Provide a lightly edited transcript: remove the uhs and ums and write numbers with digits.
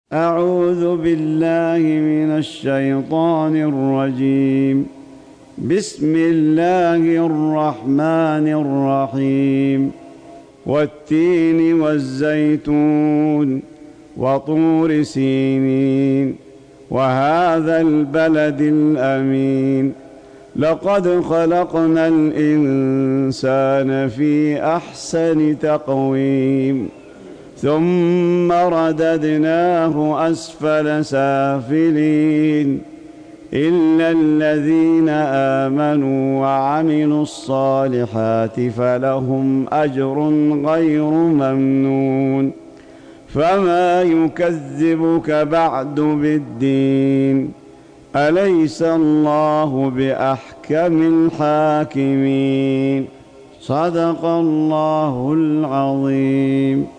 أعوذ بالله من الشيطان الرجيم. بسم الله الرحمن الرحيم. والتين والزيتون وطور سينين وهذا البلد الأمين لقد خلقنا الإنسان في أحسن تقويم ثم رددناه أسفل سافلين إلا الذين آمنوا وعملوا الصالحات فلهم أجر غير ممنون فما يكذبك بعد بالدين أليس الله بأحكم الحاكمين. صدق الله العظيم.